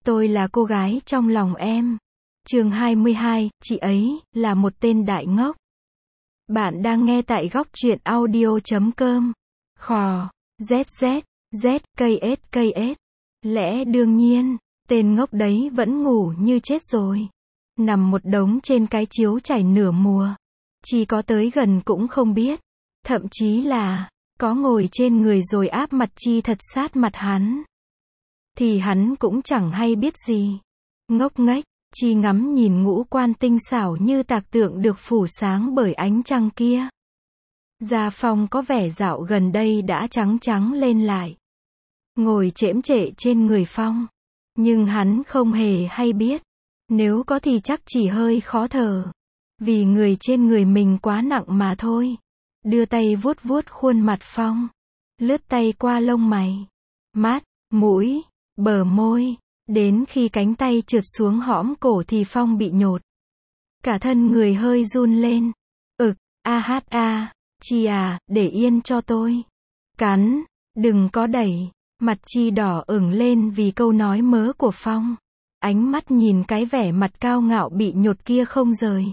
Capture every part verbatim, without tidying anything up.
Tôi là cô gái trong lòng em. Chương hai mươi hai, chị ấy là một tên đại ngốc. Bạn đang nghe tại góc truyện audio chấm com. Khò, zz, zks. Lẽ đương nhiên, tên ngốc đấy vẫn ngủ như chết rồi. Nằm một đống trên cái chiếu trải nửa mùa. Chỉ có tới gần cũng không biết. Thậm chí là, có ngồi trên người rồi áp mặt Chi thật sát mặt hắn. Thì hắn cũng chẳng hay biết gì. Ngốc nghếch, Chi ngắm nhìn ngũ quan tinh xảo như tạc tượng được phủ sáng bởi ánh trăng kia. Da Phong có vẻ dạo gần đây đã trắng trắng lên lại. Ngồi chễm chệ trên người Phong. Nhưng hắn không hề hay biết. Nếu có thì chắc chỉ hơi khó thở. Vì người trên người mình quá nặng mà thôi. Đưa tay vuốt vuốt khuôn mặt Phong. Lướt tay qua lông mày, mắt, mũi, bờ môi. Đến khi cánh tay trượt xuống hõm cổ thì Phong bị nhột. Cả thân người hơi run lên. Ực, a hát a, Chi à, để yên cho tôi. Cắn, đừng có đẩy. Mặt Chi đỏ ửng lên vì câu nói mớ của Phong. Ánh mắt nhìn cái vẻ mặt cao ngạo bị nhột kia không rời.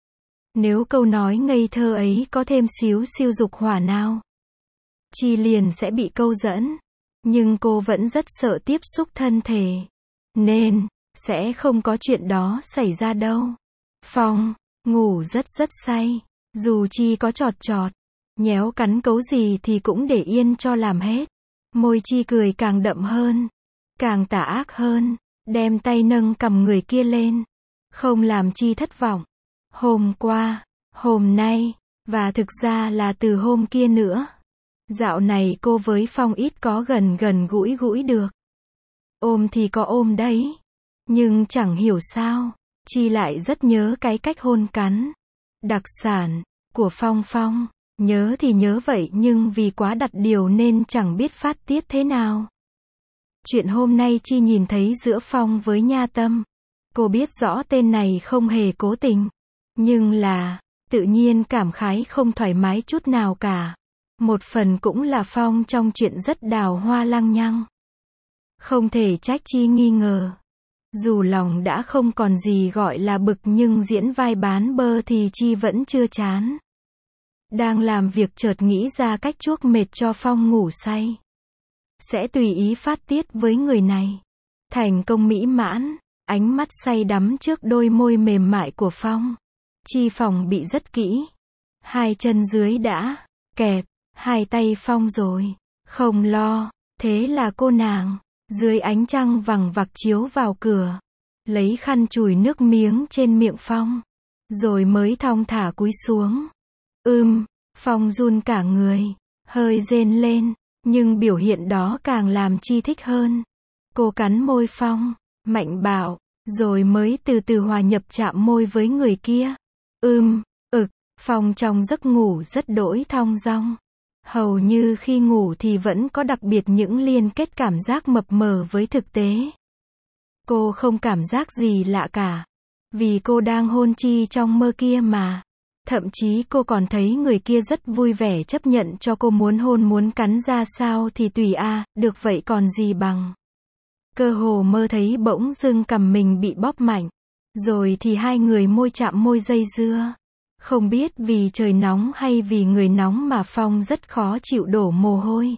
Nếu câu nói ngây thơ ấy có thêm xíu siêu dục hỏa nào, Chi liền sẽ bị câu dẫn. Nhưng cô vẫn rất sợ tiếp xúc thân thể. Nên, sẽ không có chuyện đó xảy ra đâu. Phong, ngủ rất rất say. Dù Chi có chọt chọt, nhéo cắn cấu gì thì cũng để yên cho làm hết. Môi Chi cười càng đậm hơn, càng tà ác hơn. Đem tay nâng cầm người kia lên. Không làm Chi thất vọng. Hôm qua, hôm nay, và thực ra là từ hôm kia nữa. Dạo này cô với Phong ít có gần gần gũi gũi được. Ôm thì có ôm đấy. Nhưng chẳng hiểu sao, Chi lại rất nhớ cái cách hôn cắn đặc sản của Phong Phong. Nhớ thì nhớ vậy nhưng vì quá đặt điều nên chẳng biết phát tiết thế nào. Chuyện hôm nay Chi nhìn thấy giữa Phong với Nha Tâm. Cô biết rõ tên này không hề cố tình. Nhưng là, tự nhiên cảm khái không thoải mái chút nào cả. Một phần cũng là Phong trong chuyện rất đào hoa lăng nhăng. Không thể trách Chi nghi ngờ. Dù lòng đã không còn gì gọi là bực nhưng diễn vai bán bơ thì Chi vẫn chưa chán. Đang làm việc chợt nghĩ ra cách chuốc mệt cho Phong ngủ say. Sẽ tùy ý phát tiết với người này. Thành công mỹ mãn, ánh mắt say đắm trước đôi môi mềm mại của Phong. Chi phòng bị rất kỹ. Hai chân dưới đã kẹp hai tay Phong rồi. Không lo, thế là cô nàng, dưới ánh trăng vằng vặc chiếu vào cửa. Lấy khăn chùi nước miếng trên miệng Phong. Rồi mới thong thả cúi xuống. Ưm, Phong run cả người, hơi rên lên. Nhưng biểu hiện đó càng làm Chi thích hơn. Cô cắn môi Phong, mạnh bạo, rồi mới từ từ hòa nhập chạm môi với người kia. Ưm, ực, Phong trong giấc ngủ rất đỗi thong dong. Hầu như khi ngủ thì vẫn có đặc biệt những liên kết cảm giác mập mờ với thực tế. Cô không cảm giác gì lạ cả. Vì cô đang hôn Chi trong mơ kia mà. Thậm chí cô còn thấy người kia rất vui vẻ chấp nhận cho cô muốn hôn muốn cắn ra sao thì tùy a, à, được vậy còn gì bằng. Cơ hồ mơ thấy bỗng dưng cằm mình bị bóp mạnh. Rồi thì hai người môi chạm môi dây dưa. Không biết vì trời nóng hay vì người nóng mà Phong rất khó chịu đổ mồ hôi.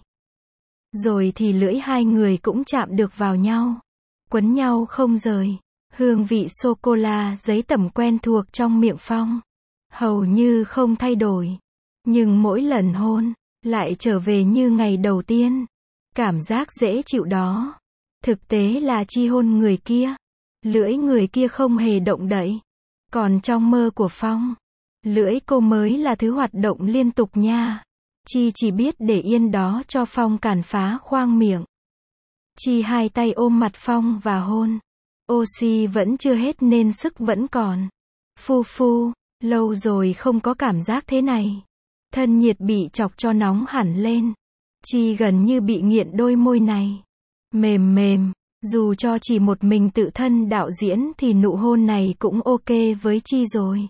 Rồi thì lưỡi hai người cũng chạm được vào nhau. Quấn nhau không rời. Hương vị sô-cô-la giấy tẩm quen thuộc trong miệng Phong. Hầu như không thay đổi. Nhưng mỗi lần hôn, lại trở về như ngày đầu tiên. Cảm giác dễ chịu đó. Thực tế là Chi hôn người kia. Lưỡi người kia không hề động đậy. Còn trong mơ của Phong, lưỡi cô mới là thứ hoạt động liên tục nha. Chi chỉ biết để yên đó cho Phong cản phá khoang miệng. Chi hai tay ôm mặt Phong và hôn. Oxy vẫn chưa hết nên sức vẫn còn. Phu phu. Lâu rồi không có cảm giác thế này. Thân nhiệt bị chọc cho nóng hẳn lên. Chi gần như bị nghiện đôi môi này. Mềm mềm, dù cho chỉ một mình tự thân đạo diễn thì nụ hôn này cũng ok với Chi rồi.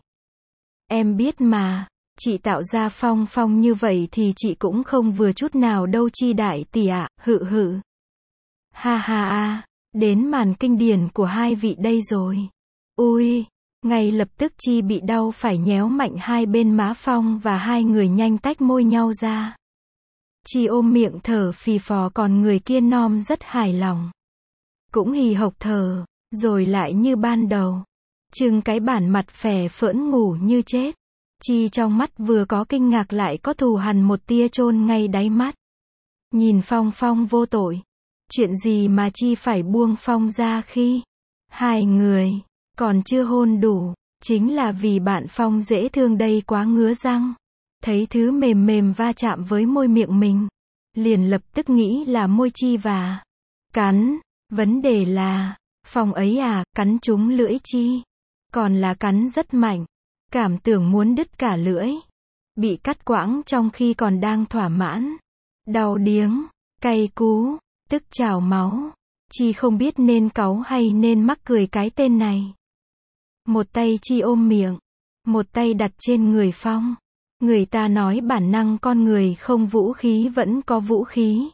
Em biết mà, chị tạo ra Phong Phong như vậy thì chị cũng không vừa chút nào đâu Chi đại tỷ ạ, hự hự. Ha ha a, Đến màn kinh điển của hai vị đây rồi. Ui, ngay lập tức Chi bị đau phải nhéo mạnh hai bên má Phong và hai người nhanh tách môi nhau ra. Chi ôm miệng thở phì phò còn người kia nom rất hài lòng. Cũng hì hộc thở, rồi lại như ban đầu. Trưng cái bản mặt phè phỡn ngủ như chết. Chi trong mắt vừa có kinh ngạc lại có thù hằn một tia chôn ngay đáy mắt. Nhìn Phong Phong vô tội. Chuyện gì mà Chi phải buông Phong ra khi hai người còn chưa hôn đủ, chính là vì bạn Phong dễ thương đây quá ngứa răng. Thấy thứ mềm mềm va chạm với môi miệng mình, liền lập tức nghĩ là môi Chi và cắn. Vấn đề là, Phong ấy à, cắn trúng lưỡi Chi. Còn là cắn rất mạnh. Cảm tưởng muốn đứt cả lưỡi. Bị cắt quãng trong khi còn đang thỏa mãn. Đau điếng, cay cú, tức trào máu. Chi không biết nên cáu hay nên mắc cười cái tên này. Một tay Chi ôm miệng, một tay đặt trên người Phong. Người ta nói bản năng con người không vũ khí vẫn có vũ khí.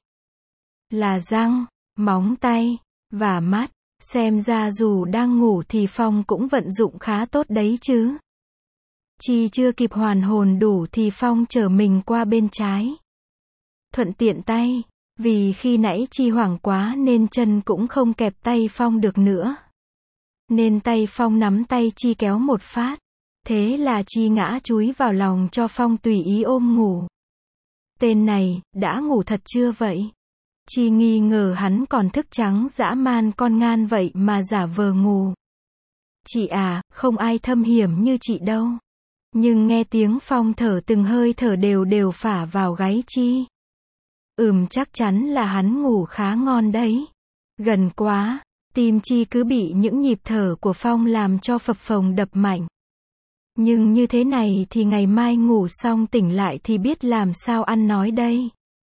Là răng, móng tay, và mắt. Xem ra dù đang ngủ thì Phong cũng vận dụng khá tốt đấy chứ. Chi chưa kịp hoàn hồn đủ thì Phong chở mình qua bên trái. Thuận tiện tay, vì khi nãy Chi hoảng quá nên chân cũng không kẹp tay Phong được nữa. Nên tay Phong nắm tay Chi kéo một phát. Thế là Chi ngã chúi vào lòng cho Phong tùy ý ôm ngủ. Tên này, đã ngủ thật chưa vậy? Chi nghi ngờ hắn còn thức trắng dã man con ngan vậy mà giả vờ ngủ. Chị à, không ai thâm hiểm như chị đâu. Nhưng nghe tiếng Phong thở từng hơi thở đều đều phả vào gáy Chi. Ừm chắc chắn là hắn ngủ khá ngon đấy. Gần quá, tim Chi cứ bị những nhịp thở của Phong làm cho phập phồng đập mạnh. Nhưng như thế này thì ngày mai ngủ xong tỉnh lại thì biết làm sao ăn nói đây.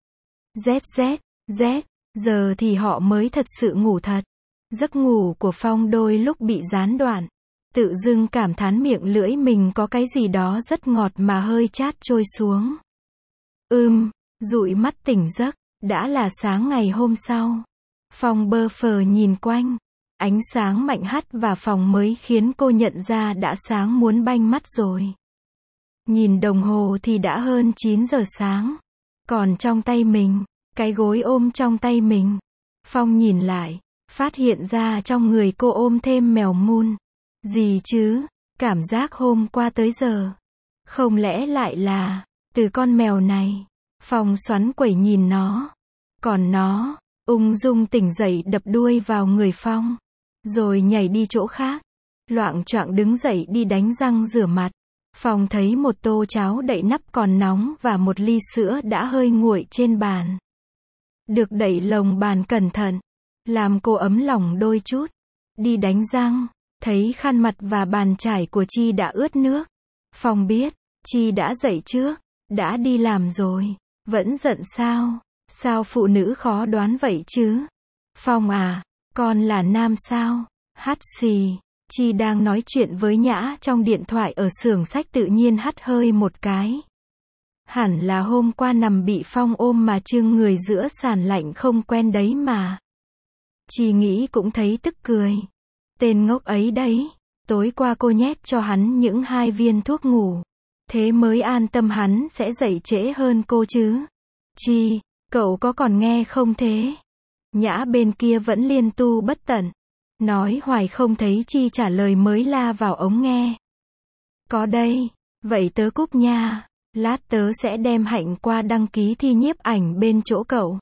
Z Z, Z, giờ thì họ mới thật sự ngủ thật. Giấc ngủ của Phong đôi lúc bị gián đoạn. Tự dưng cảm thán miệng lưỡi mình có cái gì đó rất ngọt mà hơi chát trôi xuống. Ưm, dụi mắt tỉnh giấc, đã là sáng ngày hôm sau. Phong bơ phờ nhìn quanh. Ánh sáng mạnh hắt vào phòng mới khiến cô nhận ra đã sáng muốn banh mắt rồi. Nhìn đồng hồ thì đã hơn chín giờ sáng. Còn trong tay mình, cái gối ôm trong tay mình. Phong nhìn lại, phát hiện ra trong người cô ôm thêm mèo mun. Gì chứ, cảm giác hôm qua tới giờ. Không lẽ lại là, từ con mèo này. Phong xoắn quẩy nhìn nó. Còn nó, ung dung tỉnh dậy đập đuôi vào người Phong. Rồi nhảy đi chỗ khác. Loạng choạng đứng dậy đi đánh răng rửa mặt. Phong thấy một tô cháo đậy nắp còn nóng và một ly sữa đã hơi nguội trên bàn. Được đẩy lồng bàn cẩn thận. Làm cô ấm lòng đôi chút. Đi đánh răng. Thấy khăn mặt và bàn chải của Chi đã ướt nước. Phong biết, Chi đã dậy trước. Đã đi làm rồi. Vẫn giận sao? Sao phụ nữ khó đoán vậy chứ? Phong à, con là nam sao? Hắt xì. Chi đang nói chuyện với Nhã trong điện thoại ở xưởng sách tự nhiên hắt hơi một cái. Hẳn là hôm qua nằm bị Phong ôm mà trưng người giữa sàn lạnh không quen đấy mà. Chi nghĩ cũng thấy tức cười. Tên ngốc ấy đấy. Tối qua cô nhét cho hắn những hai viên thuốc ngủ. Thế mới an tâm hắn sẽ dậy trễ hơn cô chứ. Chi, cậu có còn nghe không thế? Nhã bên kia vẫn liên tu bất tận. Nói hoài không thấy Chi trả lời mới la vào ống nghe. Có đây, vậy tớ cúp nha. Lát tớ sẽ đem Hạnh qua đăng ký thi nhiếp ảnh bên chỗ cậu.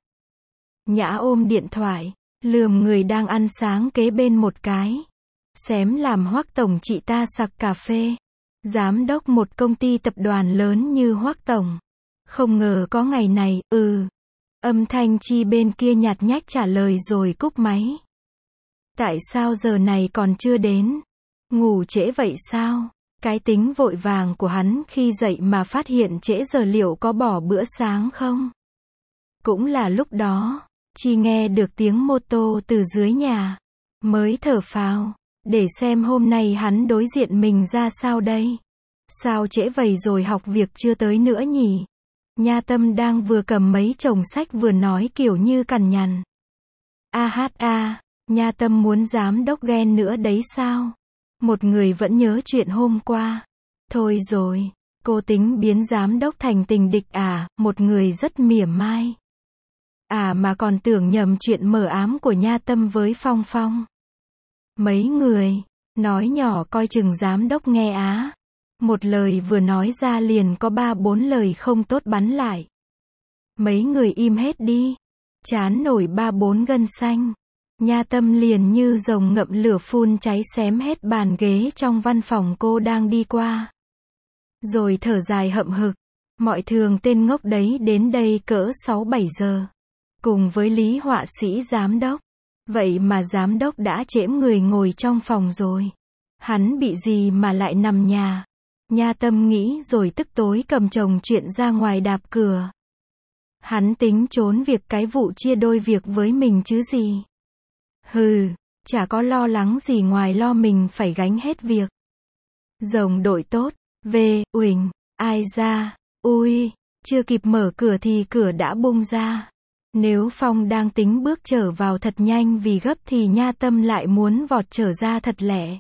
Nhã ôm điện thoại, lườm người đang ăn sáng kế bên một cái. Xém làm Hoắc tổng chị ta sặc cà phê. Giám đốc một công ty tập đoàn lớn như Hoắc tổng. Không ngờ có ngày này, ừ. Âm thanh Chi bên kia nhạt nhách trả lời rồi cúp máy. Tại sao giờ này còn chưa đến? Ngủ trễ vậy sao? Cái tính vội vàng của hắn khi dậy mà phát hiện trễ giờ liệu có bỏ bữa sáng không? Cũng là lúc đó, Chi nghe được tiếng mô tô từ dưới nhà. Mới thở phào, để xem hôm nay hắn đối diện mình ra sao đây. Sao trễ vậy rồi học việc chưa tới nữa nhỉ? Nha Tâm đang vừa cầm mấy chồng sách vừa nói kiểu như cằn nhằn. A hát a, Nha Tâm muốn giám đốc ghen nữa đấy sao? Một người vẫn nhớ chuyện hôm qua. Thôi rồi, cô tính biến giám đốc thành tình địch à, một người rất mỉa mai. À mà còn tưởng nhầm chuyện mờ ám của Nha Tâm với Phong Phong. Mấy người, nói nhỏ coi chừng giám đốc nghe á. Một lời vừa nói ra liền có ba bốn lời không tốt bắn lại. Mấy người im hết đi. Chán nổi ba bốn gân xanh. Nha Tâm liền như rồng ngậm lửa phun cháy xém hết bàn ghế trong văn phòng cô đang đi qua. Rồi thở dài hậm hực. Mọi thường tên ngốc đấy đến đây cỡ sáu bảy giờ. Cùng với Lý họa sĩ giám đốc. Vậy mà giám đốc đã trễm người ngồi trong phòng rồi. Hắn bị gì mà lại nằm nhà? Nha Tâm nghĩ rồi tức tối cầm chồng chuyện ra ngoài đạp cửa. Hắn tính trốn việc cái vụ chia đôi việc với mình chứ gì. Hừ, chả có lo lắng gì ngoài lo mình phải gánh hết việc. Rồng đội tốt, về, uỳnh, ai ra, ui, chưa kịp mở cửa thì cửa đã bung ra. Nếu Phong đang tính bước trở vào thật nhanh vì gấp thì Nha Tâm lại muốn vọt trở ra thật lẹ.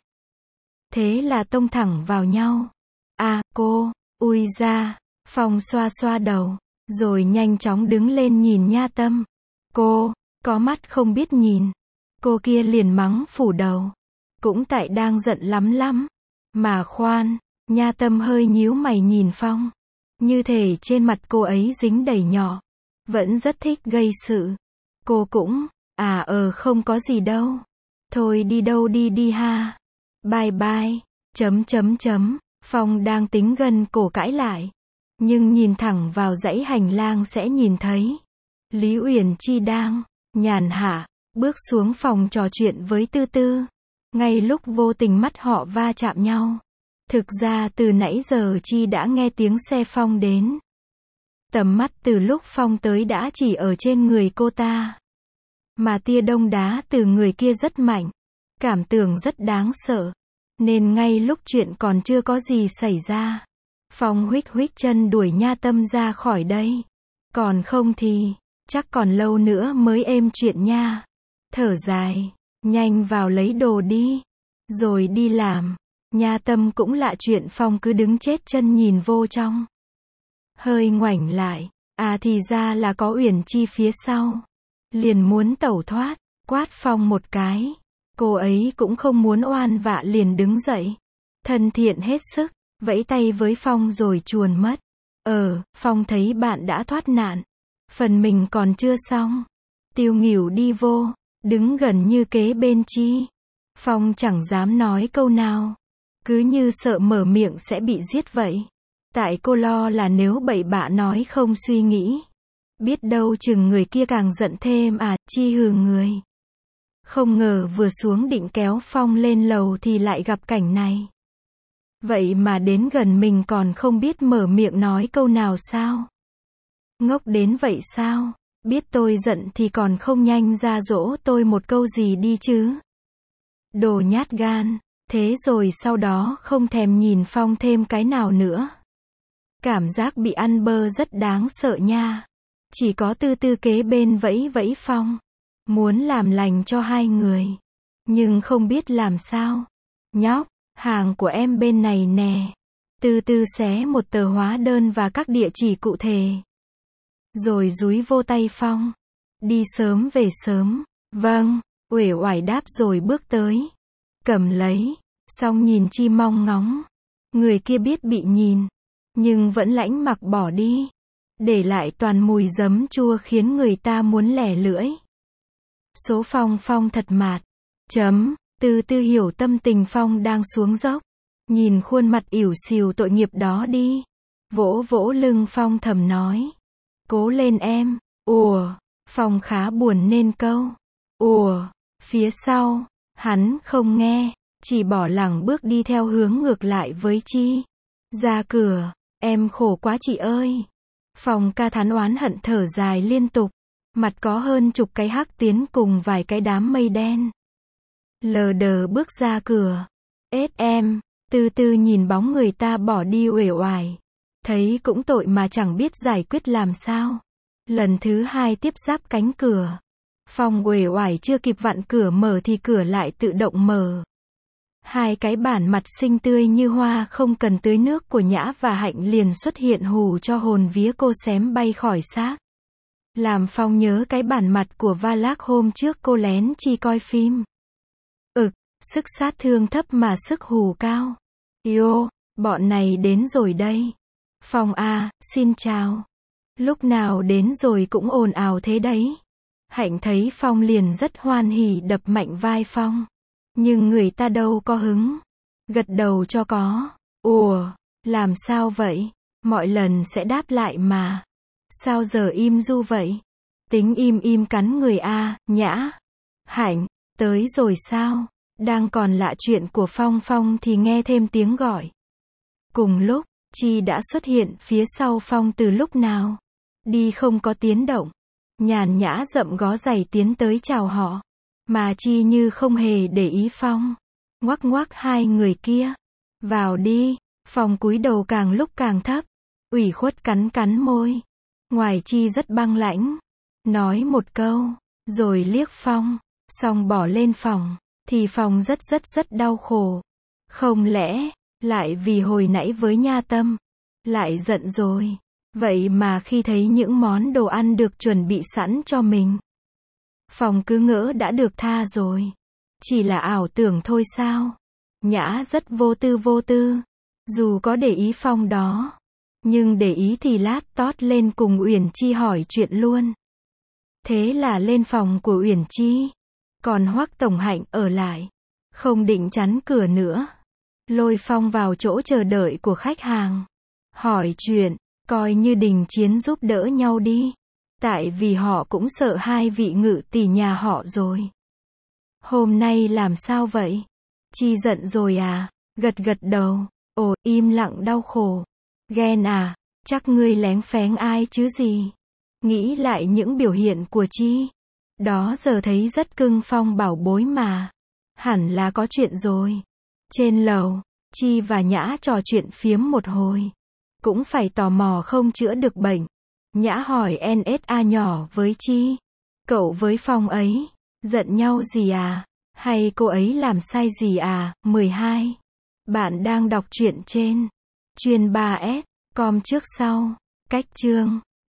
Thế là tông thẳng vào nhau. À, cô, ui ra, Phong xoa xoa đầu, rồi nhanh chóng đứng lên nhìn Nha Tâm. Cô, có mắt không biết nhìn. Cô kia liền mắng phủ đầu. Cũng tại đang giận lắm lắm. Mà khoan, Nha Tâm hơi nhíu mày nhìn Phong. Như thể trên mặt cô ấy dính đầy nhỏ. Vẫn rất thích gây sự. Cô cũng, à ờ không có gì đâu. Thôi đi đâu đi đi ha. Bye bye, chấm chấm chấm. Phong đang tính gần cổ cãi lại. Nhưng nhìn thẳng vào dãy hành lang sẽ nhìn thấy. Lý Uyển Chi đang, nhàn hạ, bước xuống phòng trò chuyện với Tư Tư. Ngay lúc vô tình mắt họ va chạm nhau. Thực ra từ nãy giờ Chi đã nghe tiếng xe Phong đến. Tầm mắt từ lúc Phong tới đã chỉ ở trên người cô ta. Mà tia đông đá từ người kia rất mạnh. Cảm tưởng rất đáng sợ. Nên ngay lúc chuyện còn chưa có gì xảy ra. Phong huých huých chân đuổi Nha Tâm ra khỏi đây. Còn không thì, chắc còn lâu nữa mới êm chuyện nha. Thở dài, nhanh vào lấy đồ đi. Rồi đi làm. Nha Tâm cũng lạ chuyện Phong cứ đứng chết chân nhìn vô trong. Hơi ngoảnh lại, à thì ra là có Uyển Chi phía sau. Liền muốn tẩu thoát, quát Phong một cái. Cô ấy cũng không muốn oan vạ liền đứng dậy. Thân thiện hết sức, vẫy tay với Phong rồi chuồn mất. Ờ, Phong thấy bạn đã thoát nạn. Phần mình còn chưa xong. Tiêu nghỉu đi vô, đứng gần như kế bên Chi. Phong chẳng dám nói câu nào. Cứ như sợ mở miệng sẽ bị giết vậy. Tại cô lo là nếu bậy bạ nói không suy nghĩ. Biết đâu chừng người kia càng giận thêm à, Chi hừ người. Không ngờ vừa xuống định kéo Phong lên lầu thì lại gặp cảnh này. Vậy mà đến gần mình còn không biết mở miệng nói câu nào sao? Ngốc đến vậy sao? Biết tôi giận thì còn không nhanh ra dỗ tôi một câu gì đi chứ? Đồ nhát gan. Thế rồi sau đó không thèm nhìn Phong thêm cái nào nữa. Cảm giác bị ăn bơ rất đáng sợ nha. Chỉ có Tư Tư kế bên vẫy vẫy Phong. Muốn làm lành cho hai người. Nhưng không biết làm sao. Nhóc, hàng của em bên này nè. Tư Tư xé một tờ hóa đơn và các địa chỉ cụ thể. Rồi dúi vô tay Phong. Đi sớm về sớm. Vâng, uể oải đáp rồi bước tới. Cầm lấy. Xong nhìn Chi mong ngóng. Người kia biết bị nhìn. Nhưng vẫn lãnh mặc bỏ đi. Để lại toàn mùi giấm chua khiến người ta muốn lẻ lưỡi. Số Phong Phong thật mạt. Chấm. Tư Tư hiểu tâm tình Phong đang xuống dốc. Nhìn khuôn mặt ỉu xìu tội nghiệp đó đi. Vỗ vỗ lưng Phong thầm nói. Cố lên em. Ùa. Phong khá buồn nên câu. Ùa. Phía sau. Hắn không nghe. Chỉ bỏ lẳng bước đi theo hướng ngược lại với Chi. Ra cửa. Em khổ quá chị ơi. Phong ca thán oán hận thở dài liên tục. Mặt có hơn chục cái hắc tiến cùng vài cái đám mây đen. Lờ đờ bước ra cửa. Ết em. Tư Tư nhìn bóng người ta bỏ đi uể oải. Thấy cũng tội mà chẳng biết giải quyết làm sao. Lần thứ hai tiếp giáp cánh cửa. Phong uể oải chưa kịp vặn cửa mở thì cửa lại tự động mở. Hai cái bản mặt xinh tươi như hoa không cần tưới nước của Nhã và Hạnh liền xuất hiện hù cho hồn vía cô xém bay khỏi xác. Làm Phong nhớ cái bản mặt của Valak hôm trước cô lén chi coi phim. Ực, sức sát thương thấp mà sức hù cao. Yo, bọn này đến rồi đây. Phong à, xin chào. Lúc nào đến rồi cũng ồn ào thế đấy. Hạnh thấy Phong liền rất hoan hỉ đập mạnh vai Phong. Nhưng người ta đâu có hứng. Gật đầu cho có. Ủa, làm sao vậy? Mọi lần sẽ đáp lại mà. Sao giờ im du vậy? Tính im im cắn người a, Nhã. Hạnh, tới rồi sao? Đang còn lạ chuyện của Phong Phong thì nghe thêm tiếng gọi. Cùng lúc, Chi đã xuất hiện phía sau Phong từ lúc nào. Đi không có tiếng động. Nhàn nhã dậm gó giày tiến tới chào họ. Mà Chi như không hề để ý Phong. Ngoắc ngoắc hai người kia. Vào đi. Phong cúi đầu càng lúc càng thấp. Ủy khuất cắn cắn môi. Ngoài Chi rất băng lãnh. Nói một câu. Rồi liếc Phong. Xong bỏ lên phòng. Thì Phong rất rất rất đau khổ. Không lẽ, lại vì hồi nãy với Nha Tâm. Lại giận rồi. Vậy mà khi thấy những món đồ ăn được chuẩn bị sẵn cho mình. Phong cứ ngỡ đã được tha rồi. Chỉ là ảo tưởng thôi sao? Nhã rất vô tư vô tư. Dù có để ý Phong đó. Nhưng để ý thì lát tót lên cùng Uyển Chi hỏi chuyện luôn. Thế là lên phòng của Uyển Chi. Còn Hoắc Tổng Hạnh ở lại. Không định chắn cửa nữa. Lôi Phong vào chỗ chờ đợi của khách hàng. Hỏi chuyện, coi như đình chiến giúp đỡ nhau đi. Tại vì họ cũng sợ hai vị ngự tỷ nhà họ rồi. Hôm nay làm sao vậy? Chi giận rồi à? Gật gật đầu. Ồ, im lặng đau khổ. Ghen à? Chắc ngươi lén phén ai chứ gì? Nghĩ lại những biểu hiện của Chi. Đó giờ thấy rất cưng Phong bảo bối mà. Hẳn là có chuyện rồi. Trên lầu, Chi và Nhã trò chuyện phiếm một hồi. Cũng phải tò mò không chữa được bệnh. Nhã hỏi en ét a nhỏ với Chi. Cậu với Phong ấy, giận nhau gì à? Hay cô ấy làm sai gì à? mười hai. Bạn đang đọc truyện trên chuyên ba S com trước sau. Cách chương